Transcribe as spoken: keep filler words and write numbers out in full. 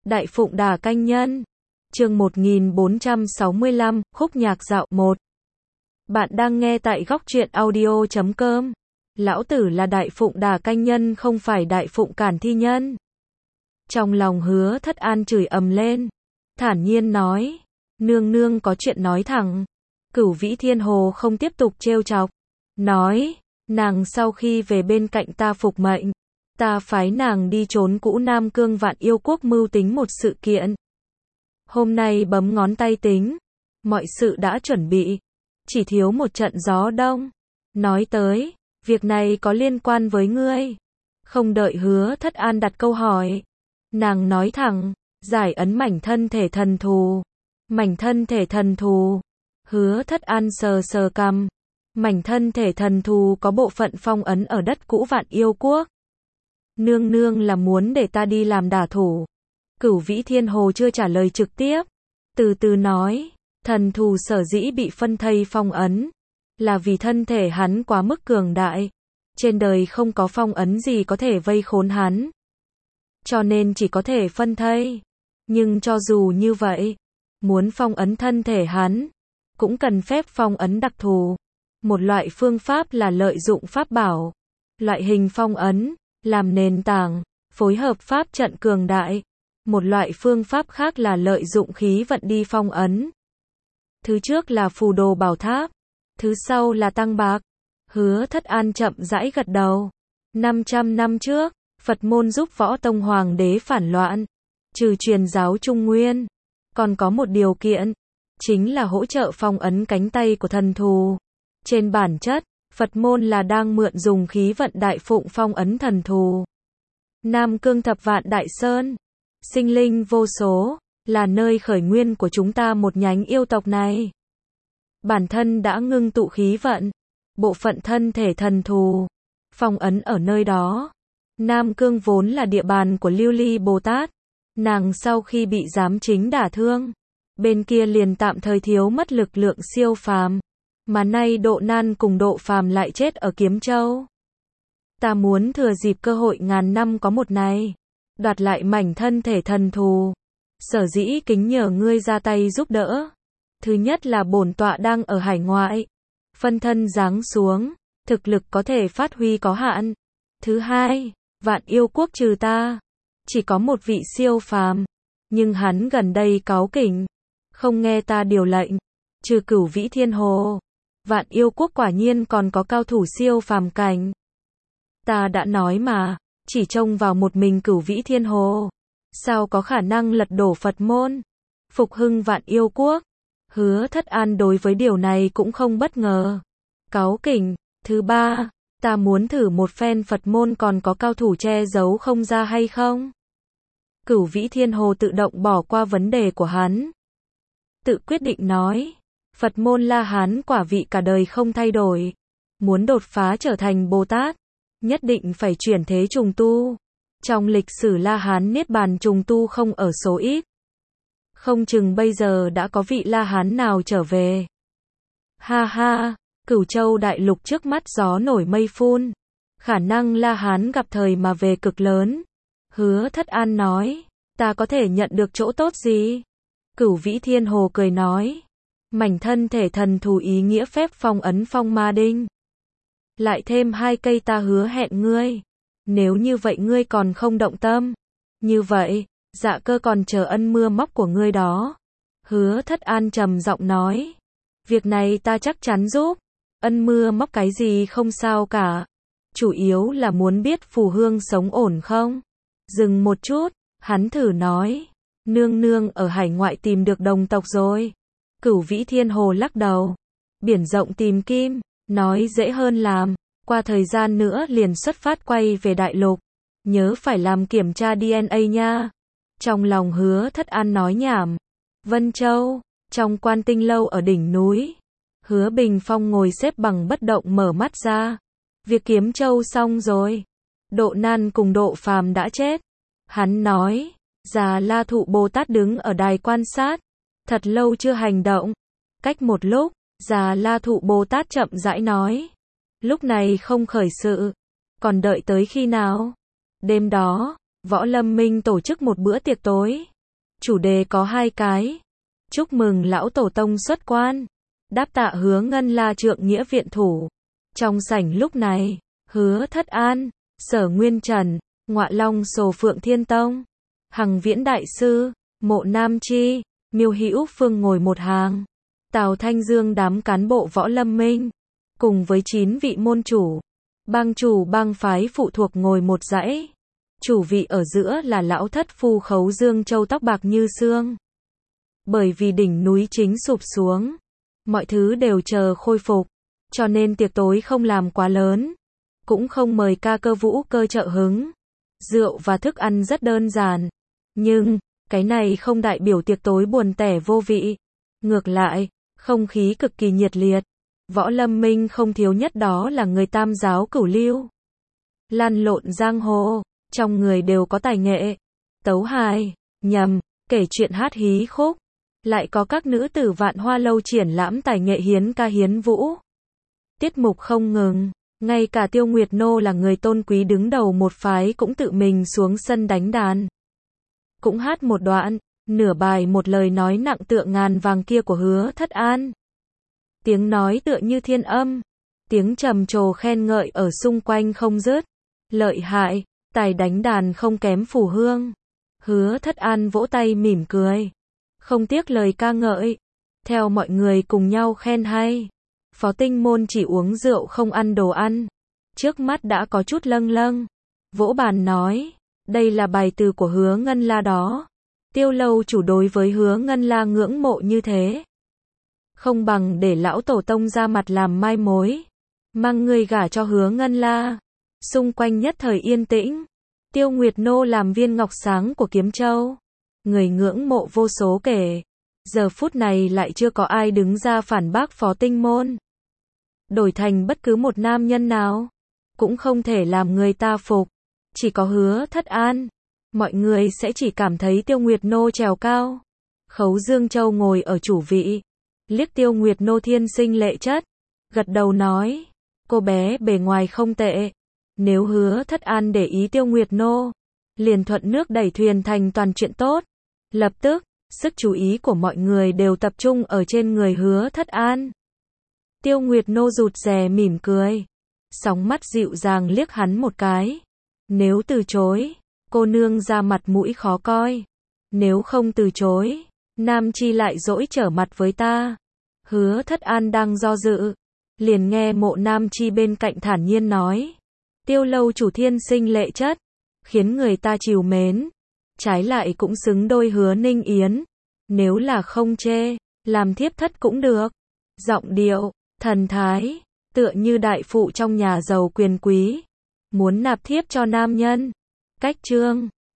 Đại Phụng Đà Canh Nhân. Chương một nghìn bốn trăm sáu mươi lăm, khúc nhạc dạo một. Bạn đang nghe tại góc truyện audio chấm com. Lão tử là Đại Phụng Đà Canh Nhân, không phải Đại Phụng Cản Thi Nhân. Trong lòng Hứa Thất An chửi ầm lên, thản nhiên nói, nương nương có chuyện nói thẳng. Cửu Vĩ Thiên Hồ không tiếp tục trêu chọc, nói, nàng sau khi về bên cạnh ta phục mệnh, ta phái nàng đi trốn cũ Nam Cương Vạn Yêu Quốc mưu tính một sự kiện. Hôm nay bấm ngón tay tính, mọi sự đã chuẩn bị, chỉ thiếu một trận gió đông. Nói tới, việc này có liên quan với ngươi. Không đợi Hứa Thất An đặt câu hỏi, nàng nói thẳng, giải ấn mảnh thân thể thần thù. Mảnh thân thể thần thù. Hứa Thất An sờ sờ cằm. Mảnh thân thể thần thù có bộ phận phong ấn ở đất cũ Vạn Yêu Quốc. Nương nương là muốn để ta đi làm đả thủ. Cửu Vĩ Thiên Hồ chưa trả lời trực tiếp, từ từ nói, thần thù sở dĩ bị phân thây phong ấn, là vì thân thể hắn quá mức cường đại. Trên đời không có phong ấn gì có thể vây khốn hắn, cho nên chỉ có thể phân thây. Nhưng cho dù như vậy, muốn phong ấn thân thể hắn, cũng cần phép phong ấn đặc thù. Một loại phương pháp là lợi dụng pháp bảo, loại hình phong ấn, làm nền tảng, phối hợp pháp trận cường đại. Một loại phương pháp khác là lợi dụng khí vận đi phong ấn. Thứ trước là phù đồ bảo tháp, thứ sau là tăng bạc. Hứa Thất An chậm rãi gật đầu. năm trăm năm trước, Phật môn giúp Võ Tông Hoàng đế phản loạn, trừ truyền giáo Trung Nguyên, còn có một điều kiện, chính là hỗ trợ phong ấn cánh tay của thần thù. Trên bản chất, Phật môn là đang mượn dùng khí vận Đại Phụng phong ấn thần thù. Nam Cương Thập Vạn Đại Sơn, sinh linh vô số, là nơi khởi nguyên của chúng ta một nhánh yêu tộc này. Bản thân đã ngưng tụ khí vận, bộ phận thân thể thần thù, phong ấn ở nơi đó. Nam Cương vốn là địa bàn của Lưu Ly Bồ Tát, nàng sau khi bị giám chính đả thương, bên kia liền tạm thời thiếu mất lực lượng siêu phàm, mà nay Độ Nan cùng Độ Phàm lại chết ở Kiếm Châu. Ta muốn thừa dịp cơ hội ngàn năm có một này, đoạt lại mảnh thân thể thần thù. Sở dĩ kính nhờ ngươi ra tay giúp đỡ. Thứ nhất là bổn tọa đang ở hải ngoại, phân thân giáng xuống, thực lực có thể phát huy có hạn. Thứ hai, Vạn Yêu Quốc trừ ta, chỉ có một vị siêu phàm, nhưng hắn gần đây cáu kỉnh, không nghe ta điều lệnh. Trừ Cửu Vĩ Thiên Hồ, Vạn Yêu Quốc quả nhiên còn có cao thủ siêu phàm cảnh. Ta đã nói mà, chỉ trông vào một mình Cửu Vĩ Thiên Hồ, sao có khả năng lật đổ Phật môn, phục hưng Vạn Yêu Quốc. Hứa Thất An đối với điều này cũng không bất ngờ. Cáu kỉnh. Thứ ba, ta muốn thử một phen Phật môn còn có cao thủ che giấu không ra hay không. Cửu Vĩ Thiên Hồ tự động bỏ qua vấn đề của hắn, tự quyết định nói, Phật môn La Hán quả vị cả đời không thay đổi, muốn đột phá trở thành Bồ Tát, nhất định phải chuyển thế trùng tu. Trong lịch sử La Hán Niết Bàn trùng tu không ở số ít, không chừng bây giờ đã có vị La Hán nào trở về. Ha ha, Cửu Châu đại lục trước mắt gió nổi mây phun, khả năng La Hán gặp thời mà về cực lớn. Hứa Thất An nói, ta có thể nhận được chỗ tốt gì? Cửu Vĩ Thiên Hồ cười nói, mảnh thân thể thần thù ý nghĩa phép phong ấn phong ma đinh, lại thêm hai cây ta hứa hẹn ngươi. Nếu như vậy ngươi còn không động tâm, như vậy, Dạ Cơ còn chờ ân mưa móc của ngươi đó. Hứa Thất An trầm giọng nói, việc này ta chắc chắn giúp. Ân mưa móc cái gì không sao cả, chủ yếu là muốn biết Phù Hương sống ổn không. Dừng một chút, hắn thử nói, nương nương ở hải ngoại tìm được đồng tộc rồi. Cửu Vĩ Thiên Hồ lắc đầu, biển rộng tìm kim, nói dễ hơn làm. Qua thời gian nữa liền xuất phát quay về đại lục, nhớ phải làm kiểm tra đê en a nha. Trong lòng Hứa Thất An nói nhảm. Vân Châu, trong Quan Tinh lâu ở đỉnh núi, Hứa Bình Phong ngồi xếp bằng bất động mở mắt ra. Việc Kiếm Châu xong rồi, Độ Nan cùng Độ Phàm đã chết. Hắn nói, Già La Thụ Bồ Tát đứng ở đài quan sát, thật lâu chưa hành động. Cách một lúc, Già La Thụ Bồ Tát chậm rãi nói, lúc này không khởi sự, còn đợi tới khi nào? Đêm đó, Võ Lâm Minh tổ chức một bữa tiệc tối, Chủ đề có hai cái. Chúc mừng lão tổ tông xuất quan. Đáp tạ Hứa Ngân La trượng nghĩa viện thủ. Trong sảnh lúc này, Hứa Thất An, Sở Nguyên Trần, Ngọa Long Sồ Phượng Thiên Tông, Hằng Viễn Đại Sư, Mộ Nam Chi, Miêu Hữu Phương ngồi một hàng. Tào Thanh Dương đám cán bộ Võ Lâm Minh, cùng với chín vị môn chủ, bang chủ bang phái phụ thuộc ngồi một dãy. Chủ vị ở giữa là lão thất phu Khấu Dương Châu tóc bạc như xương. Bởi vì đỉnh núi chính sụp xuống, mọi thứ đều chờ khôi phục, cho nên tiệc tối không làm quá lớn, cũng không mời ca cơ vũ cơ trợ hứng. Rượu và thức ăn rất đơn giản, nhưng cái này không đại biểu tiệc tối buồn tẻ vô vị. Ngược lại, không khí cực kỳ nhiệt liệt. Võ Lâm Minh không thiếu nhất đó là người tam giáo cửu lưu. Lăn lộn giang hồ, trong người đều có tài nghệ. Tấu hài, nhầm, kể chuyện hát hí khúc. Lại có các nữ tử Vạn Hoa Lâu triển lãm tài nghệ hiến ca hiến vũ. Tiết mục không ngừng, ngay cả Tiêu Nguyệt Nô là người tôn quý đứng đầu một phái cũng tự mình xuống sân đánh đàn. Cũng hát một đoạn, nửa bài một lời nói nặng tựa ngàn vàng kia của Hứa Thất An. Tiếng nói tựa như thiên âm, tiếng trầm trồ khen ngợi ở xung quanh không dứt. Lợi hại, tài đánh đàn không kém Phù Hương. Hứa Thất An vỗ tay mỉm cười, không tiếc lời ca ngợi, theo mọi người cùng nhau khen hay. Phó Tinh Môn chỉ uống rượu không ăn đồ ăn, trước mắt đã có chút lâng lâng, vỗ bàn nói, đây là bài từ của Hứa Ngân La đó. Tiêu lâu chủ đối với Hứa Ngân La ngưỡng mộ như thế, không bằng để lão tổ tông ra mặt làm mai mối, mang người gả cho Hứa Ngân La. Xung quanh nhất thời yên tĩnh. Tiêu Nguyệt Nô làm viên ngọc sáng của Kiếm Châu, người ngưỡng mộ vô số kể. Giờ phút này lại chưa có ai đứng ra phản bác Phó Tinh Môn. Đổi thành bất cứ một nam nhân nào, cũng không thể làm người ta phục. Chỉ có Hứa Thất An, mọi người sẽ chỉ cảm thấy Tiêu Nguyệt Nô trèo cao. Khấu Dương Châu ngồi ở chủ vị, liếc Tiêu Nguyệt Nô thiên sinh lệ chất, gật đầu nói, cô bé bề ngoài không tệ. Nếu Hứa Thất An để ý Tiêu Nguyệt Nô, liền thuận nước đẩy thuyền thành toàn chuyện tốt. Lập tức, sức chú ý của mọi người đều tập trung ở trên người Hứa Thất An. Tiêu Nguyệt Nô rụt rè mỉm cười, sóng mắt dịu dàng liếc hắn một cái. Nếu từ chối, cô nương ra mặt mũi khó coi. Nếu không từ chối, Nam Chi lại dỗi trở mặt với ta. Hứa Thất An đang do dự, liền nghe Mộ Nam Chi bên cạnh thản nhiên nói, Tiêu lâu chủ thiên sinh lệ chất, khiến người ta trìu mến. Trái lại cũng xứng đôi Hứa Ninh Yến. Nếu là không chê, làm thiếp thất cũng được. Giọng điệu, thần thái, tựa như đại phụ trong nhà giàu quyền quý, muốn nạp thiếp cho nam nhân. Cách chương